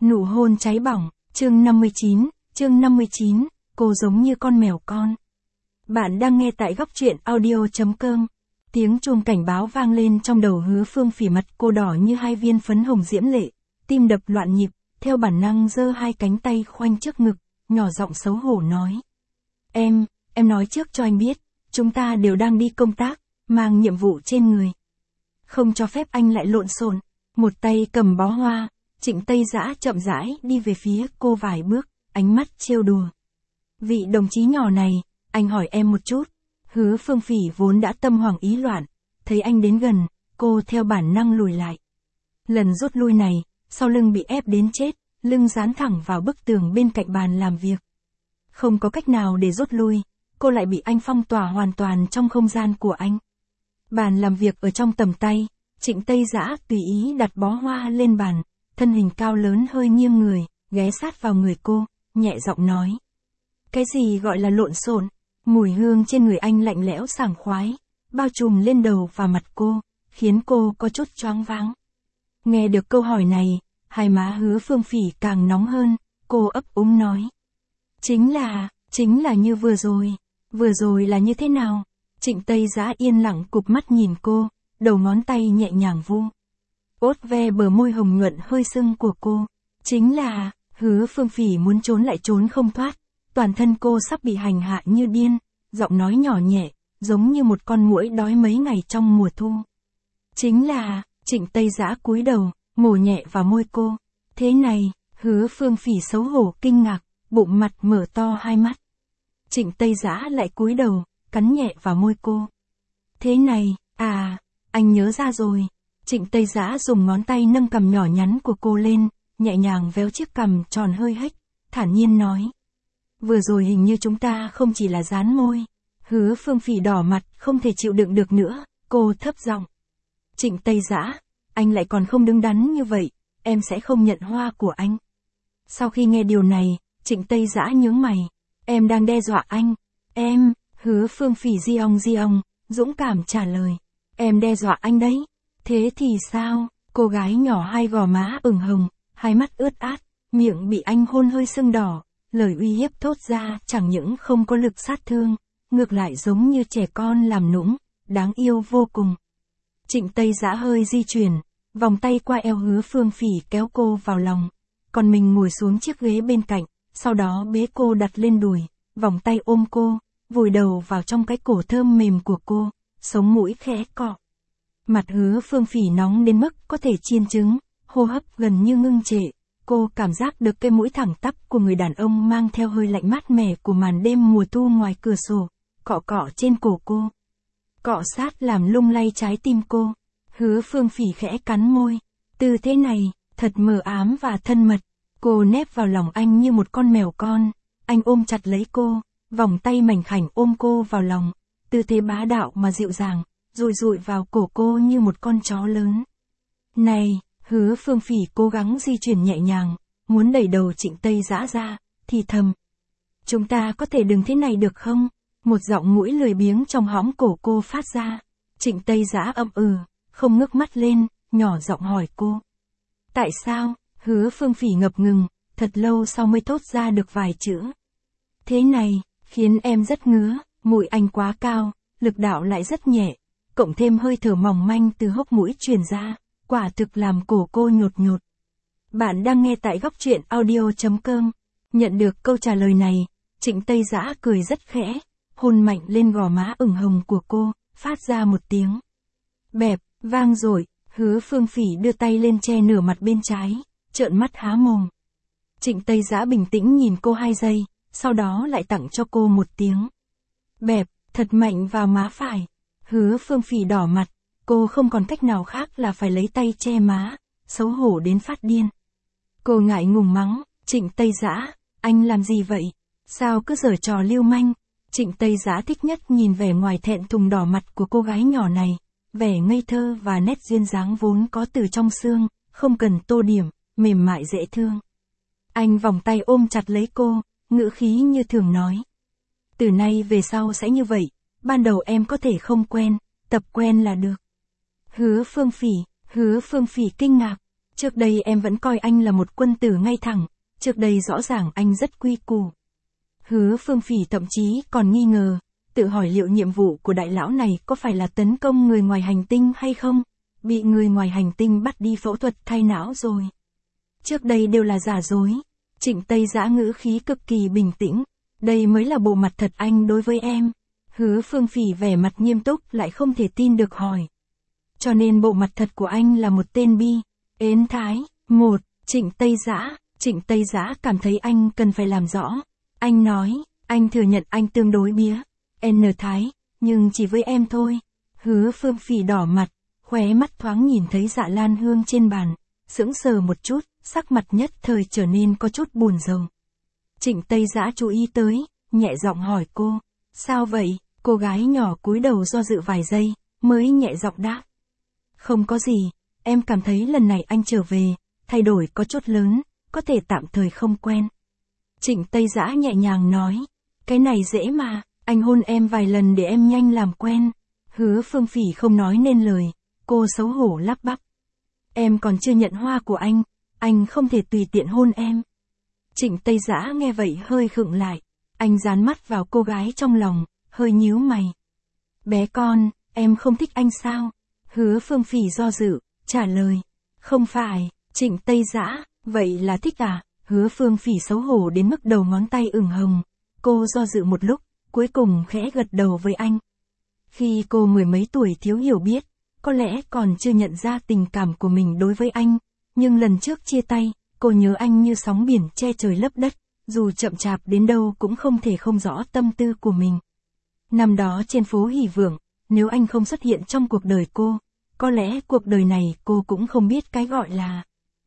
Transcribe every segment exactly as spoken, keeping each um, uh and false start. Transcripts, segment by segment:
Nụ hôn cháy bỏng, chương năm mươi chín, chương năm mươi chín, cô giống như con mèo con. Bạn đang nghe tại góc truyện audio.com. Tiếng chuông cảnh báo vang lên trong đầu Hứa Phương Phỉ, mặt cô đỏ như hai viên phấn hồng diễm lệ, tim đập loạn nhịp, theo bản năng giơ hai cánh tay khoanh trước ngực, nhỏ giọng xấu hổ nói. Em, em nói trước cho anh biết, chúng ta đều đang đi công tác, mang nhiệm vụ trên người. Không cho phép anh lại lộn xộn. Một tay cầm bó hoa, Trịnh Tây Dã chậm rãi đi về phía cô vài bước, ánh mắt trêu đùa. Vị đồng chí nhỏ này, anh hỏi em một chút. Hứa Phương Phỉ vốn đã tâm hoảng ý loạn, thấy anh đến gần, cô theo bản năng lùi lại. Lần rút lui này, sau lưng bị ép đến chết, lưng dán thẳng vào bức tường bên cạnh bàn làm việc. Không có cách nào để rút lui, cô lại bị anh phong tỏa hoàn toàn trong không gian của anh. Bàn làm việc ở trong tầm tay, Trịnh Tây Dã tùy ý đặt bó hoa lên bàn, thân hình cao lớn hơi nghiêng người, ghé sát vào người cô, nhẹ giọng nói. Cái gì gọi là lộn xộn? Mùi hương trên người anh lạnh lẽo sảng khoái, bao trùm lên đầu và mặt cô, khiến cô có chút choáng váng. Nghe được câu hỏi này, hai má Hứa Phương Phỉ càng nóng hơn, cô ấp úng nói. Chính là, chính là như vừa rồi, vừa rồi là như thế nào? Trịnh Tây Dã yên lặng cụp mắt nhìn cô, đầu ngón tay nhẹ nhàng vu. Ốt ve bờ môi hồng nhuận hơi sưng của cô. Chính là, Hứa Phương Phỉ muốn trốn lại trốn không thoát, toàn thân cô sắp bị hành hạ như điên, giọng nói nhỏ nhẹ, giống như một con muỗi đói mấy ngày trong mùa thu. Chính là, Trịnh Tây Dã cúi đầu, mổ nhẹ vào môi cô. Thế này, Hứa Phương Phỉ xấu hổ kinh ngạc, bụng mặt mở to hai mắt. Trịnh Tây Dã lại cúi đầu, cắn nhẹ vào môi cô. Thế này, à, anh nhớ ra rồi. Trịnh Tây Dã dùng ngón tay nâng cằm nhỏ nhắn của cô lên, nhẹ nhàng véo chiếc cằm tròn hơi hếch, thản nhiên nói. Vừa rồi hình như chúng ta không chỉ là dán môi. Hứa Phương Phỉ đỏ mặt, không thể chịu đựng được nữa, cô thấp giọng. Trịnh Tây Dã, anh lại còn không đứng đắn như vậy, em sẽ không nhận hoa của anh. Sau khi nghe điều này, Trịnh Tây Dã nhướng mày. Em đang đe dọa anh. Em, Hứa Phương Phỉ di ong di ong, dũng cảm trả lời. Em đe dọa anh đấy. Thế thì sao? Cô gái nhỏ hai gò má ửng hồng, hai mắt ướt át, miệng bị anh hôn hơi sưng đỏ, lời uy hiếp thốt ra chẳng những không có lực sát thương, ngược lại giống như trẻ con làm nũng, đáng yêu vô cùng. Trịnh Tây Dã hơi di chuyển, vòng tay qua eo Hứa Phương Phỉ kéo cô vào lòng, còn mình ngồi xuống chiếc ghế bên cạnh, sau đó bế cô đặt lên đùi, vòng tay ôm cô, vùi đầu vào trong cái cổ thơm mềm của cô, sống mũi khẽ cọ. Mặt Hứa Phương Phỉ nóng đến mức có thể chiên trứng, hô hấp gần như ngưng trệ, cô cảm giác được cái mũi thẳng tắp của người đàn ông mang theo hơi lạnh mát mẻ của màn đêm mùa thu ngoài cửa sổ, cọ cọ trên cổ cô. Cọ sát làm lung lay trái tim cô. Hứa Phương Phỉ khẽ cắn môi. Tư thế này, thật mờ ám và thân mật. Cô nép vào lòng anh như một con mèo con. Anh ôm chặt lấy cô, vòng tay mảnh khảnh ôm cô vào lòng. Tư thế bá đạo mà dịu dàng, rụi rụi vào cổ cô như một con chó lớn. Này, Hứa Phương Phỉ cố gắng di chuyển nhẹ nhàng, muốn đẩy đầu Trịnh Tây Dã ra, thì thầm. Chúng ta có thể đừng thế này được không? Một giọng mũi lười biếng trong hõm cổ cô phát ra. Trịnh Tây Dã ậm ừ, không ngước mắt lên, nhỏ giọng hỏi cô. Tại sao? Hứa Phương Phỉ ngập ngừng, thật lâu sau mới thốt ra được vài chữ. Thế này, khiến em rất ngứa, mũi anh quá cao, lực đạo lại rất nhẹ, cộng thêm hơi thở mỏng manh từ hốc mũi truyền ra, quả thực làm cổ cô nhột nhột. Bạn đang nghe tại góc truyện audio.com. Nhận được câu trả lời này, Trịnh Tây Dã cười rất khẽ, hôn mạnh lên gò má ửng hồng của cô, phát ra một tiếng bẹp, vang dội. Hứa Phương Phỉ đưa tay lên che nửa mặt bên trái, trợn mắt há mồm. Trịnh Tây Dã bình tĩnh nhìn cô hai giây, sau đó lại tặng cho cô một tiếng bẹp, thật mạnh vào má phải. Hứa Phương Phỉ đỏ mặt, cô không còn cách nào khác là phải lấy tay che má, xấu hổ đến phát điên. Cô ngại ngùng mắng, Trịnh Tây Dã, anh làm gì vậy? Sao cứ giở trò lưu manh? Trịnh Tây Dã thích nhất nhìn vẻ ngoài thẹn thùng đỏ mặt của cô gái nhỏ này, vẻ ngây thơ và nét duyên dáng vốn có từ trong xương, không cần tô điểm, mềm mại dễ thương. Anh vòng tay ôm chặt lấy cô, ngữ khí như thường nói. Từ nay về sau sẽ như vậy, ban đầu em có thể không quen, tập quen là được. Hứa Phương Phỉ, Hứa Phương Phỉ kinh ngạc, Trước đây em vẫn coi anh là một quân tử ngay thẳng, trước đây rõ ràng anh rất quy củ. Hứa Phương Phỉ thậm chí còn nghi ngờ, tự hỏi liệu nhiệm vụ của đại lão này có phải là tấn công người ngoài hành tinh hay không, bị người ngoài hành tinh bắt đi phẫu thuật thay não rồi. Trước đây đều là giả dối. Trịnh Tây Dã ngữ khí cực kỳ bình tĩnh, đây mới là bộ mặt thật anh đối với em. Hứa Phương Phỉ vẻ mặt nghiêm túc lại không thể tin được hỏi. Cho nên bộ mặt thật của anh là một tên bi, ến thái. Một, Trịnh Tây Dã, Trịnh Tây Dã cảm thấy anh cần phải làm rõ. Anh nói, anh thừa nhận anh tương đối bía, N thái, nhưng chỉ với em thôi. Hứa Phương Phỉ đỏ mặt, khóe mắt thoáng nhìn thấy Dạ Lan Hương trên bàn, sững sờ một chút, sắc mặt nhất thời trở nên có chút buồn rầu. Trịnh Tây Dã chú ý tới, nhẹ giọng hỏi cô, sao vậy? Cô gái nhỏ cúi đầu do dự vài giây, mới nhẹ giọng đáp. Không có gì, em cảm thấy lần này anh trở về, thay đổi có chút lớn, có thể tạm thời không quen. Trịnh Tây Dã nhẹ nhàng nói, cái này dễ mà, anh hôn em vài lần để em nhanh làm quen. Hứa Phương Phỉ không nói nên lời, cô xấu hổ lắp bắp. Em còn chưa nhận hoa của anh, anh không thể tùy tiện hôn em. Trịnh Tây Dã nghe vậy hơi khựng lại, anh dán mắt vào cô gái trong lòng, hơi nhíu mày. Bé con, em không thích anh sao? Hứa Phương Phỉ do dự, trả lời. Không phải. Trịnh Tây Dã, vậy là thích à? Hứa Phương Phỉ xấu hổ đến mức đầu ngón tay ửng hồng. Cô do dự một lúc, cuối cùng khẽ gật đầu với anh. Khi cô mười mấy tuổi thiếu hiểu biết, có lẽ còn chưa nhận ra tình cảm của mình đối với anh, nhưng lần trước chia tay, cô nhớ anh như sóng biển che trời lấp đất, dù chậm chạp đến đâu cũng không thể không rõ tâm tư của mình. Năm đó trên phố Hỷ Vượng, nếu anh không xuất hiện trong cuộc đời cô, có lẽ cuộc đời này cô cũng không biết cái gọi là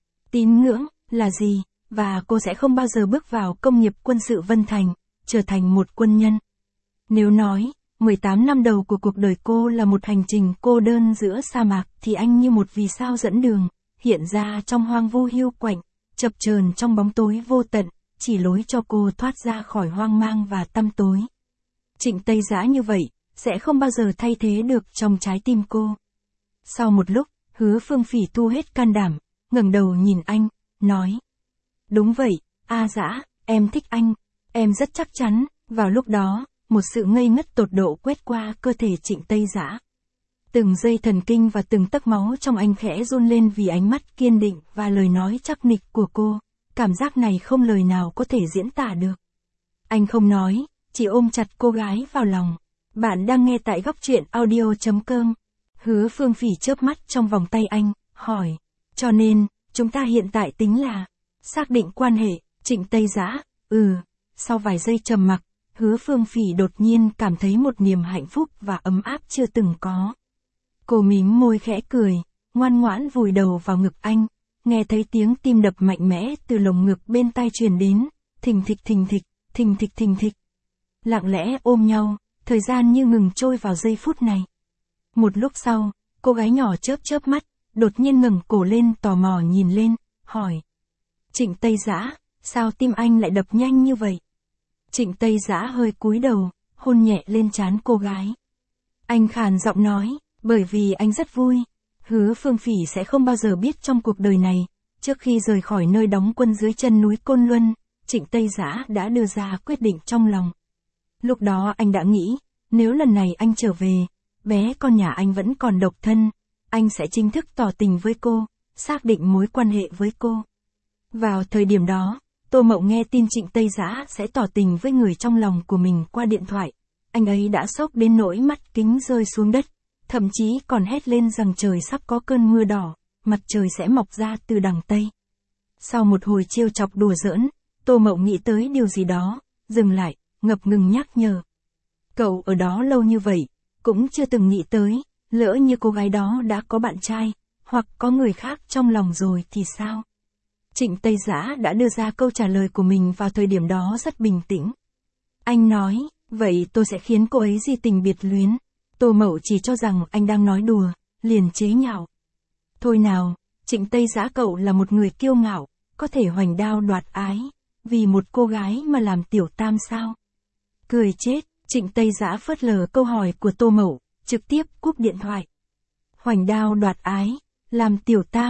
tín ngưỡng là gì, và cô sẽ không bao giờ bước vào công nghiệp quân sự Vân Thành, trở thành một quân nhân. Nếu nói, mười tám năm đầu của cuộc đời cô là một hành trình cô đơn giữa sa mạc, thì anh như một vì sao dẫn đường, hiện ra trong hoang vu hiu quạnh, chập chờn trong bóng tối vô tận, chỉ lối cho cô thoát ra khỏi hoang mang và tăm tối. Trịnh Tây Dã như vậy, sẽ không bao giờ thay thế được trong trái tim cô. Sau một lúc, Hứa Phương Phỉ thu hết can đảm, ngẩng đầu nhìn anh, nói. Đúng vậy, A Dã, em thích anh, em rất chắc chắn. Vào lúc đó, một sự ngây ngất tột độ quét qua cơ thể Trịnh Tây Dã. Từng dây thần kinh và từng tấc máu trong anh khẽ run lên vì ánh mắt kiên định và lời nói chắc nịch của cô. Cảm giác này không lời nào có thể diễn tả được. Anh không nói, chỉ ôm chặt cô gái vào lòng. Bạn đang nghe tại góc truyện audio chấm com. Hứa Phương Phỉ chớp mắt trong vòng tay anh, hỏi. Cho nên, chúng ta hiện tại tính là xác định quan hệ. Trịnh Tây Dã, ừ. Sau vài giây trầm mặc, Hứa Phương Phỉ đột nhiên cảm thấy một niềm hạnh phúc và ấm áp chưa từng có. Cô mím môi khẽ cười, ngoan ngoãn vùi đầu vào ngực anh, nghe thấy tiếng tim đập mạnh mẽ từ lồng ngực bên tai truyền đến, thình thịch thình thịch, thình thịch thình thịch. Lặng lẽ ôm nhau, thời gian như ngừng trôi vào giây phút này. Một lúc sau, cô gái nhỏ chớp chớp mắt, đột nhiên ngẩng cổ lên tò mò nhìn lên, hỏi. Trịnh Tây Dã, sao tim anh lại đập nhanh như vậy? Trịnh Tây Dã hơi cúi đầu, hôn nhẹ lên trán cô gái. Anh khàn giọng nói, bởi vì anh rất vui. Hứa Phương Phỉ sẽ không bao giờ biết trong cuộc đời này, trước khi rời khỏi nơi đóng quân dưới chân núi Côn Luân, Trịnh Tây Dã đã đưa ra quyết định trong lòng. Lúc đó anh đã nghĩ, nếu lần này anh trở về, bé con nhà anh vẫn còn độc thân, anh sẽ chính thức tỏ tình với cô, xác định mối quan hệ với cô. Vào thời điểm đó, Tô Mậu nghe tin Trịnh Tây Dã sẽ tỏ tình với người trong lòng của mình qua điện thoại. Anh ấy đã sốc đến nỗi mắt kính rơi xuống đất, thậm chí còn hét lên rằng trời sắp có cơn mưa đỏ, mặt trời sẽ mọc ra từ đằng Tây. Sau một hồi trêu chọc đùa giỡn, Tô Mậu nghĩ tới điều gì đó, dừng lại, ngập ngừng nhắc nhở. Cậu ở đó lâu như vậy, cũng chưa từng nghĩ tới, lỡ như cô gái đó đã có bạn trai, hoặc có người khác trong lòng rồi thì sao? Trịnh Tây Dã đã đưa ra câu trả lời của mình vào thời điểm đó rất bình tĩnh. Anh nói, vậy tôi sẽ khiến cô ấy di tình biệt luyến. Tô Mậu chỉ cho rằng anh đang nói đùa, liền chế nhạo. Thôi nào, Trịnh Tây Dã cậu là một người kiêu ngạo, có thể hoành đao đoạt ái, vì một cô gái mà làm tiểu tam sao? Cười chết, Trịnh Tây Dã phớt lờ câu hỏi của Tô Mậu, trực tiếp cúp điện thoại. Hoành đao đoạt ái, làm tiểu tam,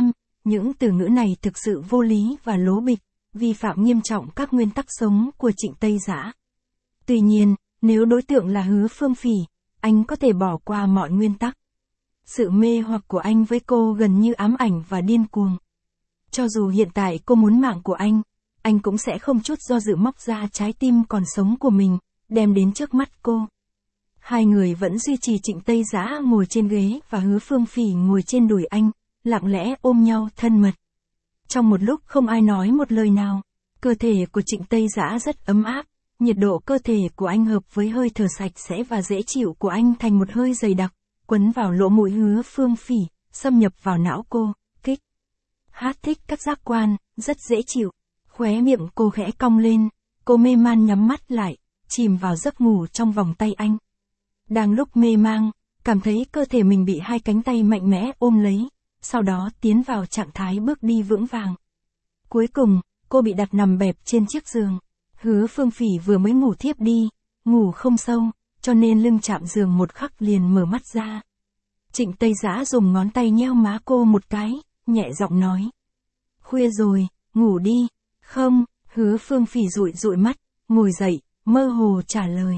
Những từ ngữ này thực sự vô lý và lố bịch, vi phạm nghiêm trọng các nguyên tắc sống của Trịnh Tây Giã. Tuy nhiên, nếu đối tượng là Hứa Phương Phỉ, anh có thể bỏ qua mọi nguyên tắc. Sự mê hoặc của anh với cô gần như ám ảnh và điên cuồng. Cho dù hiện tại cô muốn mạng của anh, anh cũng sẽ không chút do dự móc ra trái tim còn sống của mình, đem đến trước mắt cô. Hai người vẫn duy trì Trịnh Tây Giã ngồi trên ghế và Hứa Phương Phỉ ngồi trên đùi anh, lặng lẽ ôm nhau thân mật. Trong một lúc không ai nói một lời nào, cơ thể của Trịnh Tây Giã rất ấm áp, nhiệt độ cơ thể của anh hợp với hơi thở sạch sẽ và dễ chịu của anh thành một hơi dày đặc, quấn vào lỗ mũi Hứa Phương Phỉ, xâm nhập vào não cô, kích. Hát thích các giác quan, rất dễ chịu. Khóe miệng cô khẽ cong lên, cô mê man nhắm mắt lại, chìm vào giấc ngủ trong vòng tay anh. Đang lúc mê mang, cảm thấy cơ thể mình bị hai cánh tay mạnh mẽ ôm lấy, sau đó tiến vào trạng thái bước đi vững vàng. Cuối cùng, cô bị đặt nằm bẹp trên chiếc giường. Hứa Phương Phỉ vừa mới ngủ thiếp đi, ngủ không sâu, cho nên lưng chạm giường một khắc liền mở mắt ra. Trịnh Tây Giã dùng ngón tay nheo má cô một cái, nhẹ giọng nói. Khuya rồi, ngủ đi. Không, Hứa Phương Phỉ dụi dụi mắt, ngồi dậy, mơ hồ trả lời.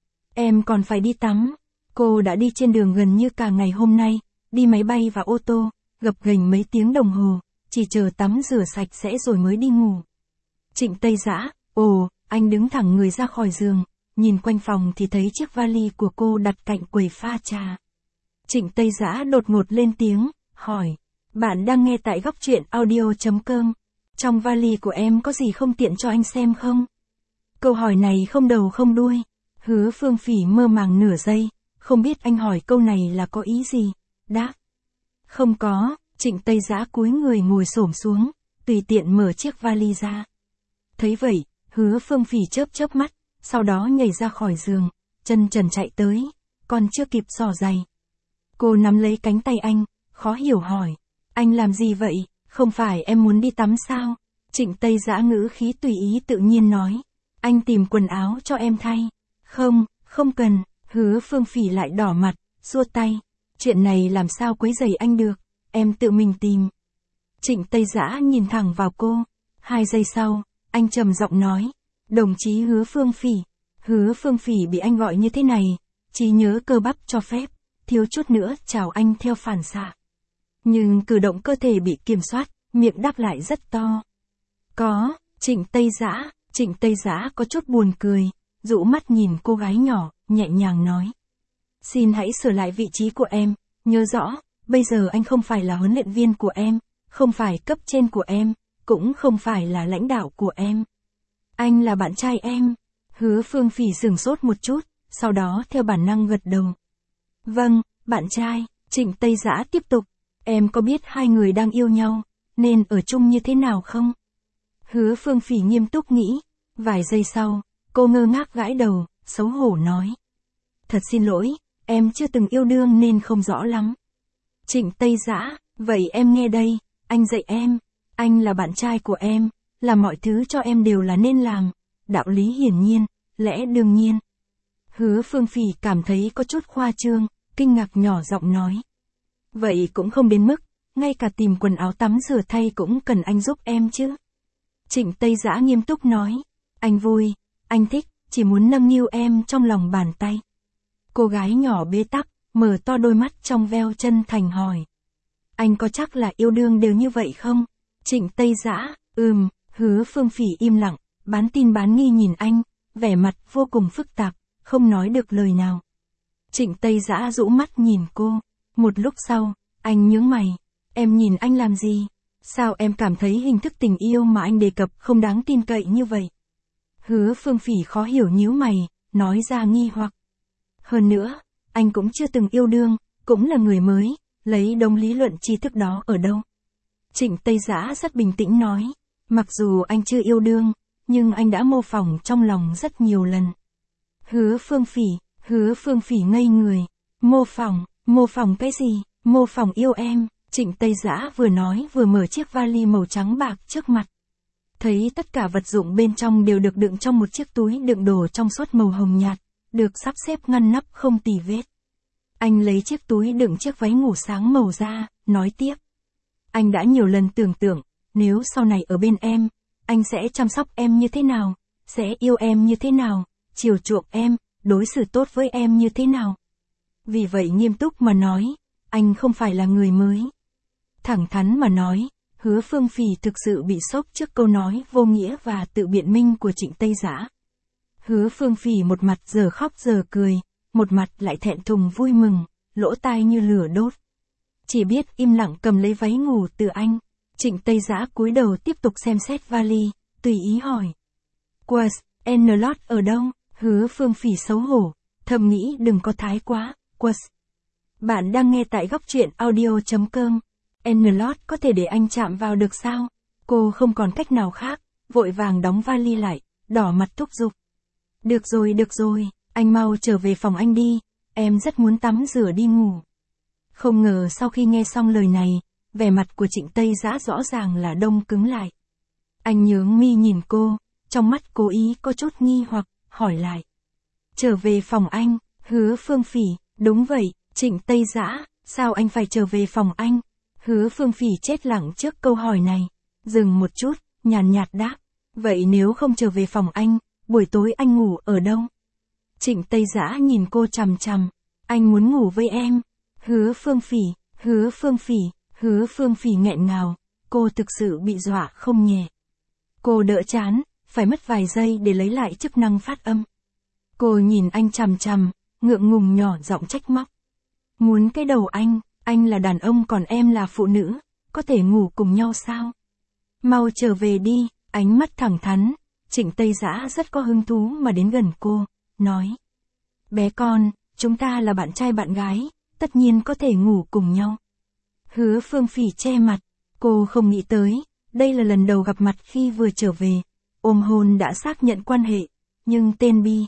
Em còn phải đi tắm. Cô đã đi trên đường gần như cả ngày hôm nay, đi máy bay và ô tô, gập ghềnh mấy tiếng đồng hồ, chỉ chờ tắm rửa sạch sẽ rồi mới đi ngủ. Trịnh Tây Giã, ồ, anh đứng thẳng người ra khỏi giường, nhìn quanh phòng thì thấy chiếc vali của cô đặt cạnh quầy pha trà. Trịnh Tây Giã đột ngột lên tiếng, hỏi, bạn đang nghe tại góc truyện audio chấm com. Trong vali của em có gì không tiện cho anh xem không? Câu hỏi này không đầu không đuôi. Hứa Phương Phỉ mơ màng nửa giây, không biết anh hỏi câu này là có ý gì. Đáp. Không có. Trịnh Tây Giã cúi người ngồi xổm xuống, tùy tiện mở chiếc vali ra. Thấy vậy, Hứa Phương Phỉ chớp chớp mắt, sau đó nhảy ra khỏi giường, chân trần chạy tới, còn chưa kịp xỏ giày. Cô nắm lấy cánh tay anh, khó hiểu hỏi. Anh làm gì vậy? Không phải em muốn đi tắm sao? Trịnh Tây Giã ngữ khí tùy ý tự nhiên nói. Anh tìm quần áo cho em thay. Không, không cần. Hứa Phương Phỉ lại đỏ mặt, xua tay. Chuyện này làm sao quấy rầy anh được, em tự mình tìm. Trịnh Tây Giã nhìn thẳng vào cô. Hai giây sau, anh trầm giọng nói. Đồng chí Hứa Phương Phỉ. Hứa Phương Phỉ bị anh gọi như thế này, trí nhớ cơ bắp cho phép, thiếu chút nữa chào anh theo phản xạ. Nhưng cử động cơ thể bị kiểm soát, miệng đáp lại rất to. Có, Trịnh Tây Giã, Trịnh Tây Giã có chút buồn cười, dụ mắt nhìn cô gái nhỏ, nhẹ nhàng nói. Xin hãy sửa lại vị trí của em, nhớ rõ, bây giờ anh không phải là huấn luyện viên của em, không phải cấp trên của em, cũng không phải là lãnh đạo của em. Anh là bạn trai em. Hứa Phương Phỉ sửng sốt một chút, sau đó theo bản năng gật đầu. Vâng, bạn trai. Trịnh Tây Giã tiếp tục. Em có biết hai người đang yêu nhau, nên ở chung như thế nào không? Hứa Phương Phỉ nghiêm túc nghĩ. Vài giây sau, cô ngơ ngác gãi đầu, xấu hổ nói. Thật xin lỗi, em chưa từng yêu đương nên không rõ lắm. Trịnh Tây Giã, vậy em nghe đây, anh dạy em. Anh là bạn trai của em, là mọi thứ cho em đều là nên làm. Đạo lý hiển nhiên, lẽ đương nhiên. Hứa Phương Phỉ cảm thấy có chút khoa trương, kinh ngạc nhỏ giọng nói. Vậy cũng không đến mức, ngay cả tìm quần áo tắm rửa thay cũng cần anh giúp em chứ. Trịnh Tây Giã nghiêm túc nói. Anh vui, anh thích, chỉ muốn nâng niu em trong lòng bàn tay. Cô gái nhỏ bế tắc, mở to đôi mắt trong veo chân thành hỏi. Anh có chắc là yêu đương đều như vậy không? Trịnh Tây Giã, ừm, Hứa Phương Phỉ im lặng, bán tin bán nghi nhìn anh, vẻ mặt vô cùng phức tạp, không nói được lời nào. Trịnh Tây Giã rũ mắt nhìn cô. Một lúc sau, anh nhướng mày. Em nhìn anh làm gì? Sao em cảm thấy hình thức tình yêu mà anh đề cập không đáng tin cậy như vậy? Hứa Phương Phỉ khó hiểu nhíu mày, nói ra nghi hoặc. Hơn nữa, anh cũng chưa từng yêu đương, cũng là người mới, lấy đống lý luận tri thức đó ở đâu? Trịnh Tây Giã rất bình tĩnh nói. Mặc dù anh chưa yêu đương, nhưng anh đã mô phỏng trong lòng rất nhiều lần. Hứa Phương Phỉ, Hứa Phương Phỉ ngây người. Mô phỏng, mô phỏng cái gì? Mô phỏng yêu em. Trịnh Tây Giã vừa nói vừa mở chiếc vali màu trắng bạc trước mặt. Thấy tất cả vật dụng bên trong đều được đựng trong một chiếc túi đựng đồ trong suốt màu hồng nhạt, được sắp xếp ngăn nắp không tì vết. Anh lấy chiếc túi đựng chiếc váy ngủ sáng màu da, nói tiếp. Anh đã nhiều lần tưởng tượng, nếu sau này ở bên em, anh sẽ chăm sóc em như thế nào, sẽ yêu em như thế nào, chiều chuộng em, đối xử tốt với em như thế nào. Vì vậy nghiêm túc mà nói, anh không phải là người mới. Thẳng thắn mà nói, Hứa Phương Phì thực sự bị sốc trước câu nói vô nghĩa và tự biện minh của Trịnh Tây Giã. Hứa Phương Phì một mặt giờ khóc giờ cười, một mặt lại thẹn thùng vui mừng, lỗ tai như lửa đốt. Chỉ biết im lặng cầm lấy váy ngủ từ anh. Trịnh Tây Giã cúi đầu tiếp tục xem xét vali, tùy ý hỏi. Quas, N-Lot ở đâu? Hứa Phương Phì xấu hổ, thầm nghĩ đừng có thái quá, Quas. Bạn đang nghe tại góc truyện audio.com. N-Lot có thể để anh chạm vào được sao? Cô không còn cách nào khác, vội vàng đóng vali lại, đỏ mặt thúc giục. Được rồi được rồi, anh mau trở về phòng anh đi, em rất muốn tắm rửa đi ngủ. Không ngờ sau khi nghe xong lời này, vẻ mặt của Trịnh Tây Giã rõ ràng là đông cứng lại. Anh nhướng mi nhìn cô, trong mắt cố ý có chút nghi hoặc, hỏi lại. Trở về phòng anh, Hứa Phương Phì, đúng vậy, Trịnh Tây Giã, sao anh phải trở về phòng anh? Hứa Phương Phì chết lặng trước câu hỏi này, dừng một chút, nhàn nhạt đáp. Vậy nếu không trở về phòng anh, buổi tối anh ngủ ở đâu? Trịnh Tây Giã nhìn cô chằm chằm, anh muốn ngủ với em. Hứa Phương Phì, Hứa Phương Phì, Hứa Phương Phì nghẹn ngào, cô thực sự bị dọa không nhẹ. Cô đỡ chán, phải mất vài giây để lấy lại chức năng phát âm. Cô nhìn anh chằm chằm, ngượng ngùng nhỏ giọng trách móc. Muốn cái đầu anh, anh là đàn ông còn em là phụ nữ, có thể ngủ cùng nhau sao? Mau trở về đi, ánh mắt thẳng thắn, Trịnh Tây Giã rất có hứng thú mà đến gần cô, nói. Bé con, chúng ta là bạn trai bạn gái, tất nhiên có thể ngủ cùng nhau. Hứa Phương Phì che mặt, cô không nghĩ tới, đây là lần đầu gặp mặt khi vừa trở về, ôm hôn đã xác nhận quan hệ, nhưng tên Bi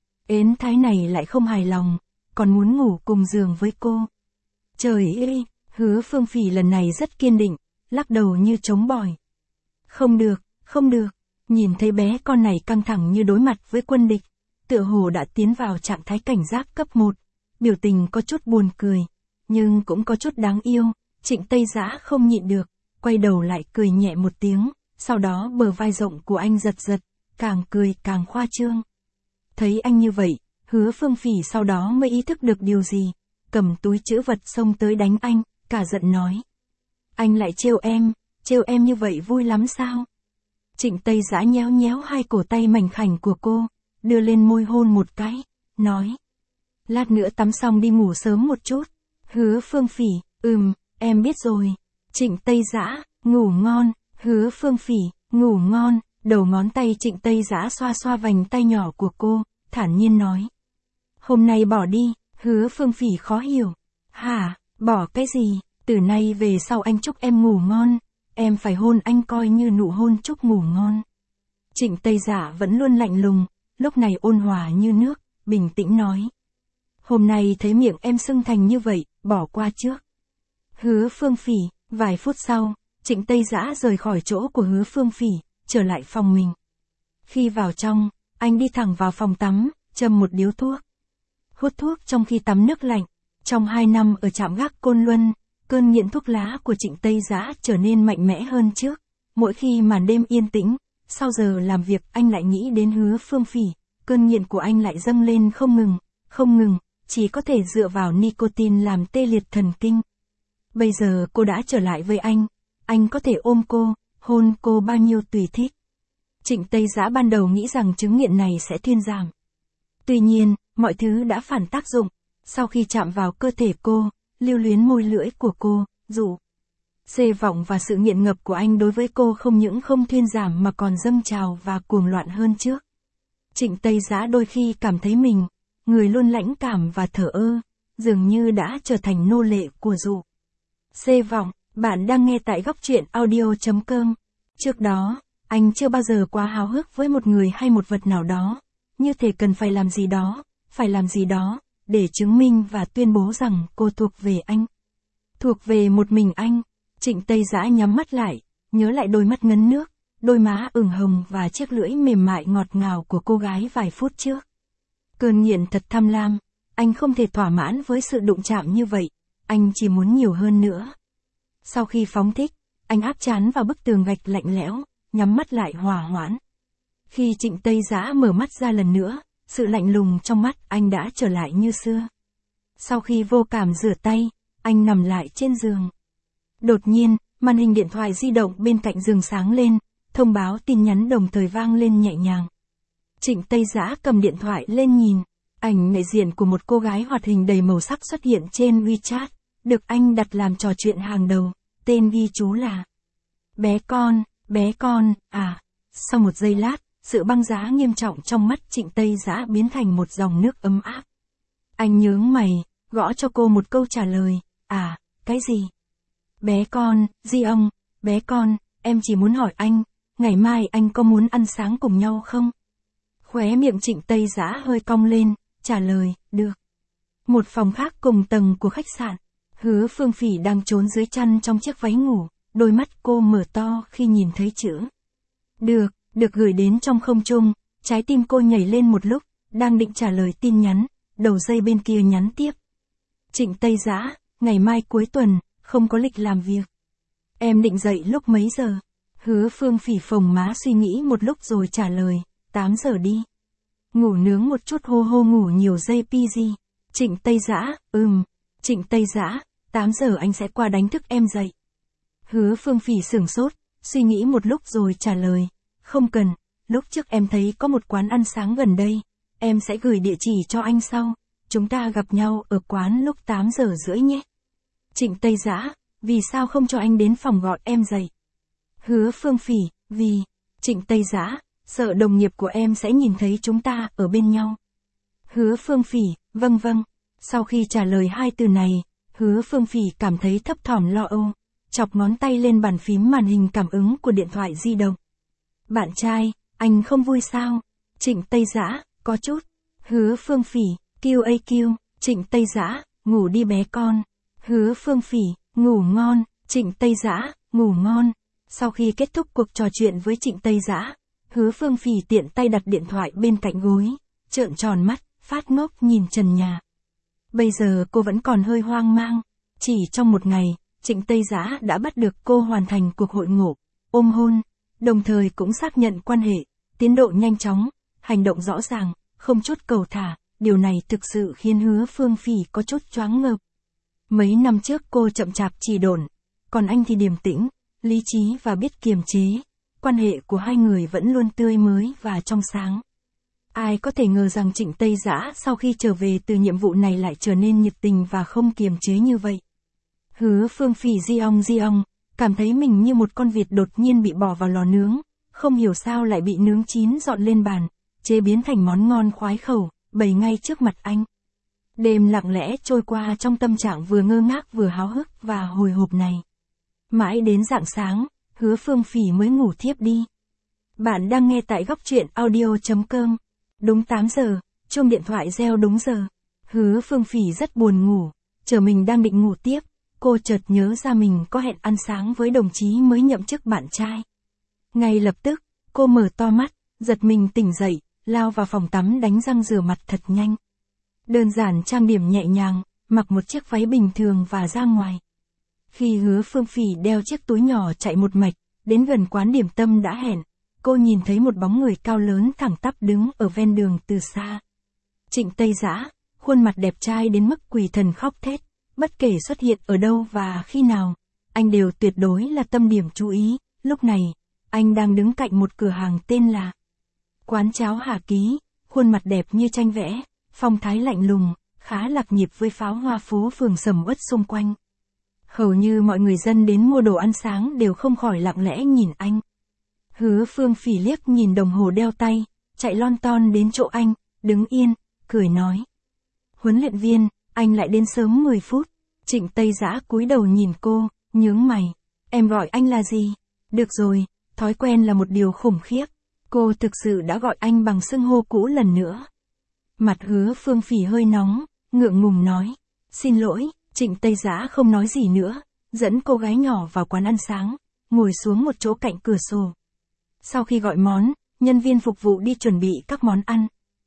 Ến Thái này lại không hài lòng, còn muốn ngủ cùng giường với cô. Trời ơi, Hứa Phương Phì lần này rất kiên định, lắc đầu như trống bỏi. Không được, không được, nhìn thấy bé con này căng thẳng như đối mặt với quân địch, tựa hồ đã tiến vào trạng thái cảnh giác cấp một, biểu tình có chút buồn cười, nhưng cũng có chút đáng yêu. Trịnh Tây Giã không nhịn được, quay đầu lại cười nhẹ một tiếng, sau đó bờ vai rộng của anh giật giật, càng cười càng khoa trương. Thấy anh như vậy, Hứa Phương Phì sau đó mới ý thức được điều gì, cầm túi trữ vật xông tới đánh anh, cả giận nói. Anh lại trêu em, trêu em như vậy vui lắm sao? Trịnh Tây Giã nhéo nhéo hai cổ tay mảnh khảnh của cô, đưa lên môi hôn một cái, nói. Lát nữa tắm xong đi ngủ sớm một chút. Hứa Phương Phì, ừm, em biết rồi. Trịnh Tây Giã, ngủ ngon. Hứa Phương Phì, ngủ ngon. Đầu ngón tay Trịnh Tây Giã xoa xoa vành tay nhỏ của cô, thản nhiên nói. Hôm nay bỏ đi. Hứa Phương Phì khó hiểu. Hả, bỏ cái gì? Từ nay về sau anh chúc em ngủ ngon. Em phải hôn anh coi như nụ hôn chúc ngủ ngon. Trịnh Tây Giã vẫn luôn lạnh lùng, lúc này ôn hòa như nước, bình tĩnh nói. Hôm nay thấy miệng em sưng thành như vậy, bỏ qua trước. Hứa Phương Phì, vài phút sau, Trịnh Tây Giã rời khỏi chỗ của Hứa Phương Phì, trở lại phòng mình. Khi vào trong, anh đi thẳng vào phòng tắm, châm một điếu thuốc. Hút thuốc trong khi tắm nước lạnh. Trong hai năm ở trạm gác Côn Luân, cơn nghiện thuốc lá của Trịnh Tây Giã trở nên mạnh mẽ hơn trước. Mỗi khi màn đêm yên tĩnh, sau giờ làm việc anh lại nghĩ đến Hứa Phương Phì, cơn nghiện của anh lại dâng lên không ngừng, không ngừng, chỉ có thể dựa vào nicotine làm tê liệt thần kinh. Bây giờ cô đã trở lại với anh, anh có thể ôm cô, hôn cô bao nhiêu tùy thích. Trịnh Tây Giã ban đầu nghĩ rằng chứng nghiện này sẽ thuyên giảm. Tuy nhiên, mọi thứ đã phản tác dụng, sau khi chạm vào cơ thể cô, lưu luyến môi lưỡi của cô, dụ. Xê vọng và sự nghiện ngập của anh đối với cô không những không thuyên giảm mà còn dâng trào và cuồng loạn hơn trước. Trịnh Tây Giã đôi khi cảm thấy mình, người luôn lãnh cảm và thờ ơ, dường như đã trở thành nô lệ của dụ. Xê vọng, bạn đang nghe tại góc truyện audio.com. Trước đó, anh chưa bao giờ quá háo hức với một người hay một vật nào đó, như thể cần phải làm gì đó, phải làm gì đó, để chứng minh và tuyên bố rằng cô thuộc về anh. Thuộc về một mình anh. Trịnh Tây Giã nhắm mắt lại, nhớ lại đôi mắt ngấn nước, đôi má ửng hồng và chiếc lưỡi mềm mại ngọt ngào của cô gái vài phút trước. Cơn nghiện thật tham lam, anh không thể thỏa mãn với sự đụng chạm như vậy, anh chỉ muốn nhiều hơn nữa. Sau khi phóng thích, Anh áp trán vào bức tường gạch lạnh lẽo, nhắm mắt lại hòa hoãn. Khi Trịnh Tây Giã mở mắt ra lần nữa, sự lạnh lùng trong mắt anh đã trở lại như xưa. Sau khi vô cảm rửa tay, anh nằm lại trên giường. Đột nhiên, màn hình điện thoại di động bên cạnh giường sáng lên, thông báo tin nhắn đồng thời vang lên nhẹ nhàng. Trịnh Tây Giã cầm điện thoại lên nhìn, ảnh nghệ diện của một cô gái hoạt hình đầy màu sắc xuất hiện trên WeChat, được anh đặt làm trò chuyện hàng đầu, tên ghi chú là bé con, bé con, à. Sau một giây lát, sự băng giá nghiêm trọng trong mắt Trịnh Tây Giã biến thành một dòng nước ấm áp. Anh nhướng mày, gõ cho cô một câu trả lời, à, cái gì? Bé con, Di ông, bé con, em chỉ muốn hỏi anh, ngày mai anh có muốn ăn sáng cùng nhau không? Khóe miệng Trịnh Tây Giã hơi cong lên, trả lời, được. Một phòng khác cùng tầng của khách sạn, Hứa Phương Phỉ đang trốn dưới chăn trong chiếc váy ngủ, đôi mắt cô mở to khi nhìn thấy chữ được, được gửi đến trong không trung, trái tim cô nhảy lên một lúc, đang định trả lời tin nhắn, đầu dây bên kia nhắn tiếp. Trịnh Tây Giã, ngày mai cuối tuần, không có lịch làm việc. Em định dậy lúc mấy giờ? Hứa Phương Phỉ phồng má suy nghĩ một lúc rồi trả lời, tám giờ đi. Ngủ nướng một chút hô hô ngủ nhiều giây pi gi. Trịnh Tây Giã, ừm. Trịnh Tây Giã, tám giờ anh sẽ qua đánh thức em dậy. Hứa Phương Phỉ sửng sốt, suy nghĩ một lúc rồi trả lời, không cần, lúc trước em thấy có một quán ăn sáng gần đây, em sẽ gửi địa chỉ cho anh sau, chúng ta gặp nhau ở quán lúc tám giờ rưỡi nhé. Trịnh Tây Giã, vì sao không cho anh đến phòng gọi em dậy? Hứa Phương Phỉ, vì, Trịnh Tây Giã, sợ đồng nghiệp của em sẽ nhìn thấy chúng ta ở bên nhau. Hứa Phương Phỉ, vâng vâng. Sau khi trả lời hai từ này, Hứa Phương Phỉ cảm thấy thấp thỏm lo âu, chọc ngón tay lên bàn phím màn hình cảm ứng của điện thoại di động. Bạn trai, anh không vui sao? Trịnh Tây Giã, có chút. Hứa Phương Phỉ, kiu a kiu, Trịnh Tây Giã, ngủ đi bé con. Hứa Phương Phỉ, ngủ ngon, Trịnh Tây Giã, ngủ ngon. Sau khi kết thúc cuộc trò chuyện với Trịnh Tây Giã, Hứa Phương Phỉ tiện tay đặt điện thoại bên cạnh gối, trợn tròn mắt, phát ngốc nhìn trần nhà. Bây giờ cô vẫn còn hơi hoang mang, chỉ trong một ngày, Trịnh Tây Giã đã bắt được cô hoàn thành cuộc hội ngộ, ôm hôn, đồng thời cũng xác nhận quan hệ, tiến độ nhanh chóng, hành động rõ ràng, không chút cầu thả, điều này thực sự khiến Hứa Phương Phỉ có chút choáng ngợp. Mấy năm trước cô chậm chạp trì độn, còn anh thì điềm tĩnh, lý trí và biết kiềm chế, quan hệ của hai người vẫn luôn tươi mới và trong sáng. Ai có thể ngờ rằng Trịnh Tây Giã sau khi trở về từ nhiệm vụ này lại trở nên nhiệt tình và không kiềm chế như vậy. Hứa Phương Phỉ di ong di ong, cảm thấy mình như một con vịt đột nhiên bị bỏ vào lò nướng, không hiểu sao lại bị nướng chín dọn lên bàn, chế biến thành món ngon khoái khẩu, bày ngay trước mặt anh. Đêm lặng lẽ trôi qua trong tâm trạng vừa ngơ ngác vừa háo hức và hồi hộp này. Mãi đến rạng sáng, Hứa Phương Phỉ mới ngủ thiếp đi. Bạn đang nghe tại góc truyện audio chấm com. Đúng tám giờ, chuông điện thoại reo đúng giờ. Hứa Phương Phỉ rất buồn ngủ, chờ mình đang định ngủ tiếp, cô chợt nhớ ra mình có hẹn ăn sáng với đồng chí mới nhậm chức bạn trai. Ngay lập tức, cô mở to mắt, giật mình tỉnh dậy, lao vào phòng tắm đánh răng rửa mặt thật nhanh. Đơn giản trang điểm nhẹ nhàng, mặc một chiếc váy bình thường và ra ngoài. Khi Hứa Phương Phỉ đeo chiếc túi nhỏ chạy một mạch, đến gần quán điểm tâm đã hẹn, cô nhìn thấy một bóng người cao lớn thẳng tắp đứng ở ven đường từ xa. Trịnh Tây Giã, khuôn mặt đẹp trai đến mức quỷ thần khóc thét, bất kể xuất hiện ở đâu và khi nào, anh đều tuyệt đối là tâm điểm chú ý. Lúc này, anh đang đứng cạnh một cửa hàng tên là Quán Cháo Hà Ký, khuôn mặt đẹp như tranh vẽ, phong thái lạnh lùng, khá lạc nhịp với pháo hoa phố phường sầm uất xung quanh. Hầu như mọi người dân đến mua đồ ăn sáng đều không khỏi lặng lẽ nhìn anh. Hứa Phương Phỉ liếc nhìn đồng hồ đeo tay, chạy lon ton đến chỗ anh, đứng yên, cười nói. Huấn luyện viên, anh lại đến sớm mười phút. Trịnh Tây Giã cúi đầu nhìn cô, nhướng mày. Em gọi anh là gì? Được rồi, thói quen là một điều khủng khiếp. Cô thực sự đã gọi anh bằng xưng hô cũ lần nữa. Mặt Hứa Phương Phỉ hơi nóng, ngượng ngùng nói. Xin lỗi, Trịnh Tây Giã không nói gì nữa, dẫn cô gái nhỏ vào quán ăn sáng, ngồi xuống một chỗ cạnh cửa sổ. Sau khi gọi món, nhân viên phục vụ đi chuẩn bị các món ăn.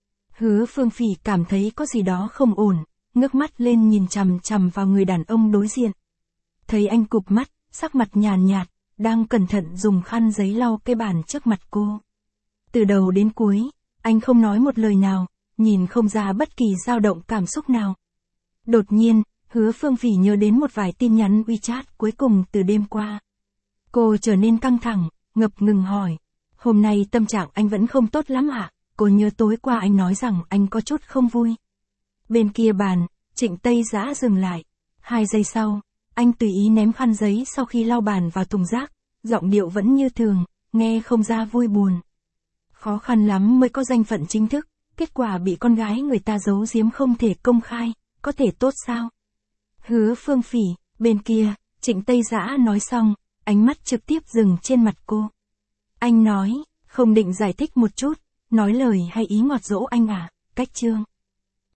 Hứa Phương Phỉ cảm thấy có gì đó không ổn, ngước mắt lên nhìn chằm chằm vào người đàn ông đối diện. Thấy anh cụp mắt, sắc mặt nhàn nhạt, đang cẩn thận dùng khăn giấy lau cái bàn trước mặt cô. Từ đầu đến cuối, anh không nói một lời nào, nhìn không ra bất kỳ dao động cảm xúc nào. Đột nhiên, Hứa Phương Phỉ nhớ đến một vài tin nhắn WeChat cuối cùng từ đêm qua. Cô trở nên căng thẳng, ngập ngừng hỏi. Hôm nay tâm trạng anh vẫn không tốt lắm ạ? Cô nhớ tối qua anh nói rằng anh có chút không vui. Bên kia bàn, Trịnh Tây Dã dừng lại. Hai giây sau, anh tùy ý ném khăn giấy sau khi lau bàn vào thùng rác, giọng điệu vẫn như thường, nghe không ra vui buồn. Khó khăn lắm mới có danh phận chính thức, kết quả bị con gái người ta giấu giếm không thể công khai, có thể tốt sao? Hứa Phương Phỉ, bên kia, Trịnh Tây Dã nói xong, ánh mắt trực tiếp dừng trên mặt cô. Anh nói, không định giải thích một chút, nói lời hay ý ngọt dỗ anh à, cách chương.